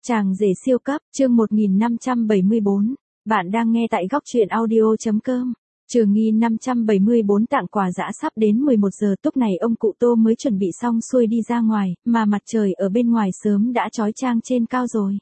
Chàng rể siêu cấp, chương 1574. Bạn đang nghe tại góc truyện audio.com. Trường Nghi 574 tặng quà dã sắp đến 11 giờ, lúc này ông cụ Tô mới chuẩn bị xong xuôi đi ra ngoài, mà mặt trời ở bên ngoài sớm đã chói chang trên cao rồi.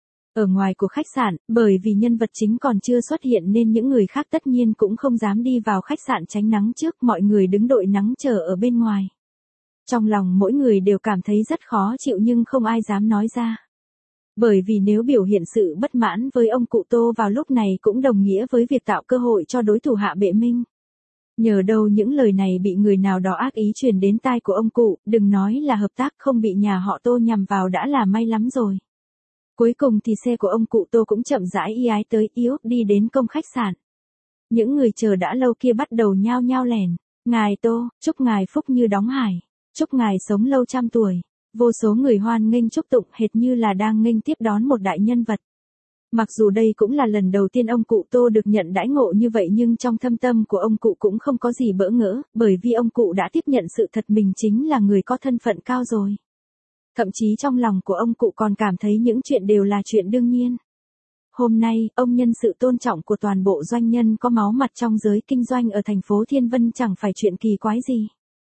Ở ngoài của khách sạn, bởi vì nhân vật chính còn chưa xuất hiện nên những người khác tất nhiên cũng không dám đi vào khách sạn tránh nắng trước, mọi người đứng đội nắng chờ ở bên ngoài. Trong lòng mỗi người đều cảm thấy rất khó chịu nhưng không ai dám nói ra. Bởi vì nếu biểu hiện sự bất mãn với ông cụ Tô vào lúc này cũng đồng nghĩa với việc tạo cơ hội cho đối thủ hạ bệ minh. Nhờ đâu những lời này bị người nào đó ác ý truyền đến tai của ông cụ, đừng nói là hợp tác, không bị nhà họ Tô nhằm vào đã là may lắm rồi. Cuối cùng thì xe của ông cụ Tô cũng chậm rãi y ái tới yếu đi đến công khách sạn. Những người chờ đã lâu kia bắt đầu nhao nhao lèn. Ngài Tô, chúc ngài phúc như đóng hải. Chúc ngài sống lâu trăm tuổi. Vô số người hoan nghênh chúc tụng hệt như là đang nghênh tiếp đón một đại nhân vật. Mặc dù đây cũng là lần đầu tiên ông cụ Tô được nhận đãi ngộ như vậy nhưng trong thâm tâm của ông cụ cũng không có gì bỡ ngỡ, bởi vì ông cụ đã tiếp nhận sự thật mình chính là người có thân phận cao rồi. Thậm chí trong lòng của ông cụ còn cảm thấy những chuyện đều là chuyện đương nhiên. Hôm nay, ông nhân sự tôn trọng của toàn bộ doanh nhân có máu mặt trong giới kinh doanh ở thành phố Thiên Vân chẳng phải chuyện kỳ quái gì.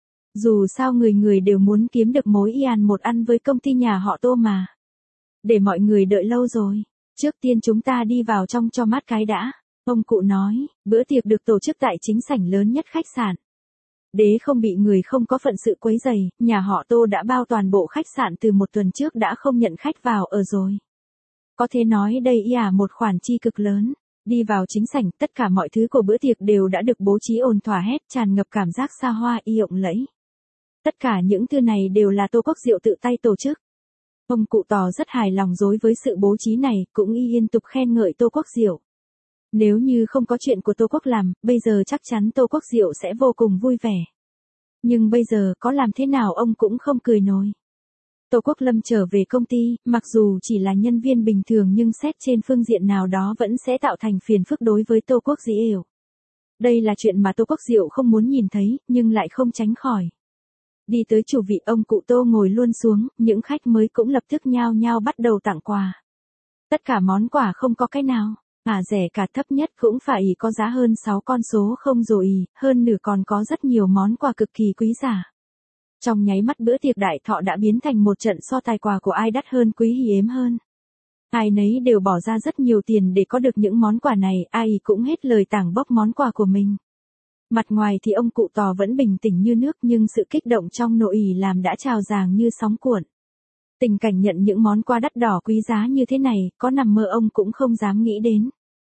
Dù sao người người đều muốn kiếm được mối y một ăn với công ty nhà họ Tô mà. Để mọi người đợi lâu rồi. Trước tiên chúng ta đi vào trong cho mát cái đã. Ông cụ nói, bữa tiệc được tổ chức tại chính sảnh lớn nhất khách sạn. Để không bị người không có phận sự quấy rầy, nhà họ Tô đã bao toàn bộ khách sạn từ một tuần trước đã không nhận khách vào ở rồi. Có thể nói đây một khoản chi cực lớn. Đi vào chính sảnh, tất cả mọi thứ của bữa tiệc đều đã được bố trí ổn thỏa hết, tràn ngập cảm giác xa hoa lộng lẫy. Tất cả những thứ này đều là Tô Quốc Diệu tự tay tổ chức. Ông cụ tỏ rất hài lòng đối với sự bố trí này, cũng liên tục khen ngợi Tô Quốc Diệu. Nếu như không có chuyện của Tô Quốc làm, bây giờ chắc chắn Tô Quốc Diệu sẽ vô cùng vui vẻ. Nhưng bây giờ có làm thế nào ông cũng không cười nổi. Tô Quốc Lâm trở về công ty, mặc dù chỉ là nhân viên bình thường nhưng xét trên phương diện nào đó vẫn sẽ tạo thành phiền phức đối với Tô Quốc Diệu. Đây là chuyện mà Tô Quốc Diệu không muốn nhìn thấy, nhưng lại không tránh khỏi. Đi tới chủ vị, ông cụ Tô ngồi luôn xuống, những khách mới cũng lập tức nhao nhao bắt đầu tặng quà. Tất cả món quà không có cái nào rẻ cả, thấp nhất cũng phải có giá hơn 6 con số không rồi, hơn nửa còn có rất nhiều món quà cực kỳ quý giá. Trong nháy mắt bữa tiệc đại thọ đã biến thành một trận so tài quà của ai đắt hơn, quý hiếm hơn. Ai nấy đều bỏ ra rất nhiều tiền để có được những món quà này, ai cũng hết lời tảng bốc món quà của mình. Mặt ngoài thì ông cụ Tò vẫn bình tĩnh như nước nhưng sự kích động trong nội làm đã trào dàng như sóng cuộn. Tình cảnh nhận những món quà đắt đỏ quý giá như thế này, có nằm mơ ông cũng không dám nghĩ đến.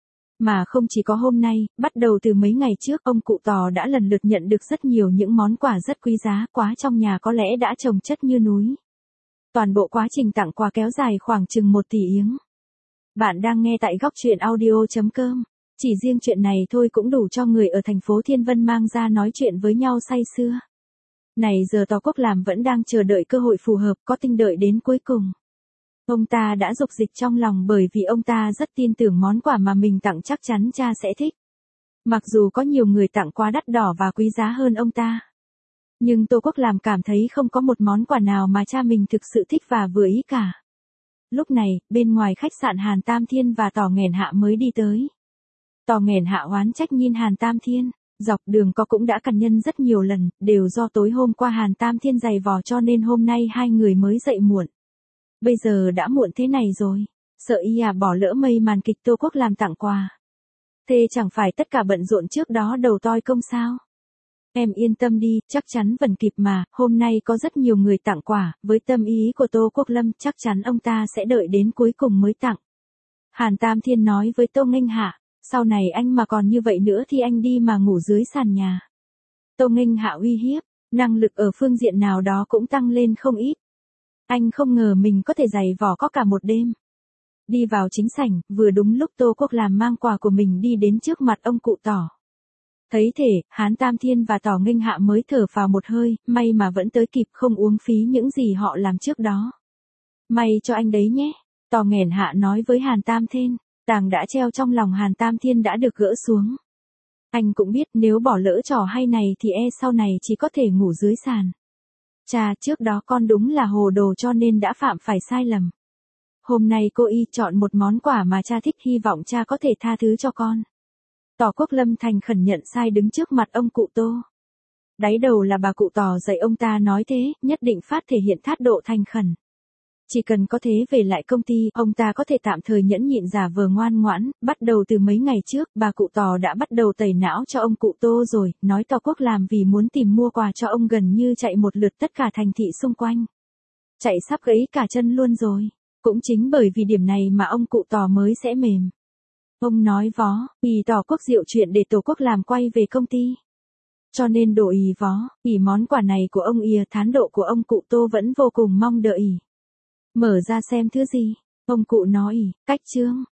Mà không chỉ có hôm nay, bắt đầu từ mấy ngày trước, ông cụ Tò đã lần lượt nhận được rất nhiều những món quà rất quý giá, quá trong nhà có lẽ đã chồng chất như núi. Toàn bộ quá trình tặng quà kéo dài khoảng chừng 1 tỷ yếng. Bạn đang nghe tại góc truyện audio.com. Chỉ riêng chuyện này thôi cũng đủ cho người ở thành phố Thiên Vân mang ra nói chuyện với nhau say sưa. Này giờ Tô Quốc làm vẫn đang chờ đợi cơ hội phù hợp, có tinh đợi đến cuối cùng. Ông ta đã dục dịch trong lòng bởi vì ông ta rất tin tưởng món quà mà mình tặng chắc chắn cha sẽ thích. Mặc dù có nhiều người tặng quà đắt đỏ và quý giá hơn ông ta. Nhưng Tô Quốc làm cảm thấy không có một món quà nào mà cha mình thực sự thích và vừa ý cả. Lúc này, bên ngoài khách sạn Hàn Tam Thiên và Tò Nghèn Hạ mới đi tới. Tò Nghèn Hạ oán trách nhìn Hàn Tam Thiên, dọc đường có cũng đã cằn nhân rất nhiều lần, đều do tối hôm qua Hàn Tam Thiên giày vò cho nên hôm nay hai người mới dậy muộn. Bây giờ đã muộn thế này rồi, sợ bỏ lỡ mây màn kịch Tô Quốc làm tặng quà. Thế chẳng phải tất cả bận rộn trước đó đầu toi công sao? Em yên tâm đi, chắc chắn vẫn kịp mà, hôm nay có rất nhiều người tặng quà, với tâm ý của Tô Quốc Lâm chắc chắn ông ta sẽ đợi đến cuối cùng mới tặng. Hàn Tam Thiên nói với Tô Nghênh Hạ. Sau này anh mà còn như vậy nữa thì anh đi mà ngủ dưới sàn nhà. Tô Nghênh Hạ uy hiếp, năng lực ở phương diện nào đó cũng tăng lên không ít. Anh không ngờ mình có thể giày vò có cả một đêm. Đi vào chính sảnh, vừa đúng lúc Tô Quốc làm mang quà của mình đi đến trước mặt ông cụ Tỏ. Thấy thể, Hán Tam Thiên và Tỏ Nghênh Hạ mới thở vào một hơi, may mà vẫn tới kịp không uống phí những gì họ làm trước đó. May cho anh đấy nhé, Tỏ Nghèn Hạ nói với Hàn Tam Thiên. Tàng đã treo trong lòng Hàn Tam Thiên đã được gỡ xuống. Anh cũng biết nếu bỏ lỡ trò hay này thì sau này chỉ có thể ngủ dưới sàn. Chà, trước đó con đúng là hồ đồ cho nên đã phạm phải sai lầm. Hôm nay cô y chọn một món quà mà cha thích, hy vọng cha có thể tha thứ cho con. Tỏ Quốc Lâm thành khẩn nhận sai đứng trước mặt ông cụ Tô. Đáy đầu là bà cụ Tỏ dạy ông ta nói thế, nhất định phát thể hiện thái độ thành khẩn. Chỉ cần có thế về lại công ty, ông ta có thể tạm thời nhẫn nhịn giả vờ ngoan ngoãn. Bắt đầu từ mấy ngày trước, bà cụ Tỏ đã bắt đầu tẩy não cho ông cụ Tô rồi, nói Tỏ Quốc làm vì muốn tìm mua quà cho ông gần như chạy một lượt tất cả thành thị xung quanh. Chạy sắp gãy cả chân luôn rồi. Cũng chính bởi vì điểm này mà ông cụ Tỏ mới sẽ mềm. Ông nói vó, ì Tỏ Quốc diệu chuyện để Tổ Quốc làm quay về công ty. Cho nên đồ ì vó, ì món quà này của ông ìa, thán độ của ông cụ Tô vẫn vô cùng mong đợi ì. Mở ra xem thứ gì, ông cụ nói ì, cách chương.